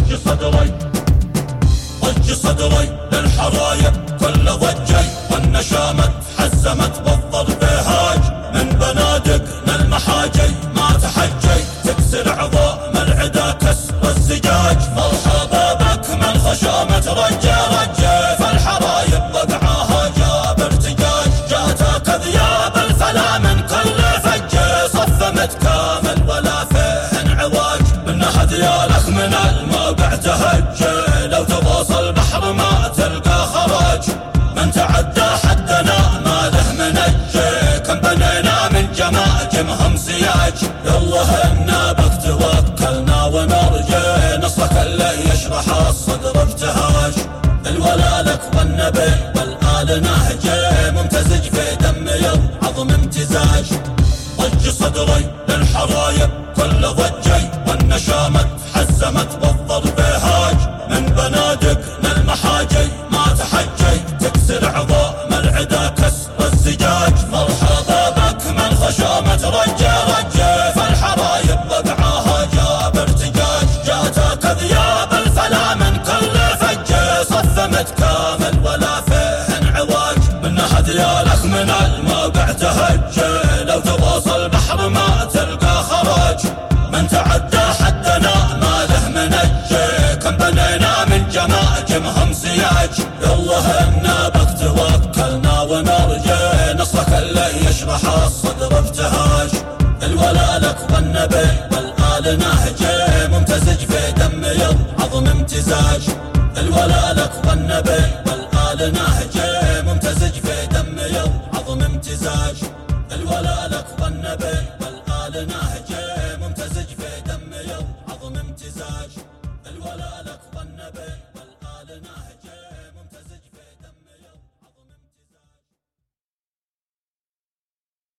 صدري ضج صدري للحرايب كل ضجي، والنشامة حزمت بالضرب هاج، من بنادقنا المحاجي ما تحجي، تكسر عظام العدا كسر الزجاج. مرحبا بك من خشامة رجة رجة، فالحرايب وقعاها جاب ارتجاج، جاتك ذياب الفلا من كل فجة، صفمت كامل ولا فيه انعواج، منها ذيالك من الموقع تهجة، لو تواصل البحر ما تلقى خراج، من تعدى حدنا ما له منجي، كم بنينا من جماجمهم سياج. يالله انا بك توكلنا ونرجي، نصرك اللي يشرح الصدر ابتهاج، الولا لك والنبي والآل نهجي، ممتزج في دمي وعظم امتزاج. ضج صدري للحرايب كل ضجي، والنشامة حزمت بالضرب هاج، من بنادقنا المحاجي ما تحجي، تكسر عظام العدا كسر الزجاج. مرحبا بك من خشامة رجة رجة، فالحرايب وقعاها جاب ارتجاج، جاتك ذياب الفلا من كل فجة، صفمت كامل ولا فيه انعواج، منها ذيالك من الموقع تهجي، لو تواصل البحر ما تلقى خراج، من تعدى حدنا ما له منجي، كم بنينا من جماجمهم سياج. يالله انا بك توكلنا ونرجي، نصرك اللي يشرح الصدر ابتهاج، الولا لك والنبي والآل نهجي، ممتزج في دمي وعظم امتزاج، الولا لك والنبي والآل نهجي.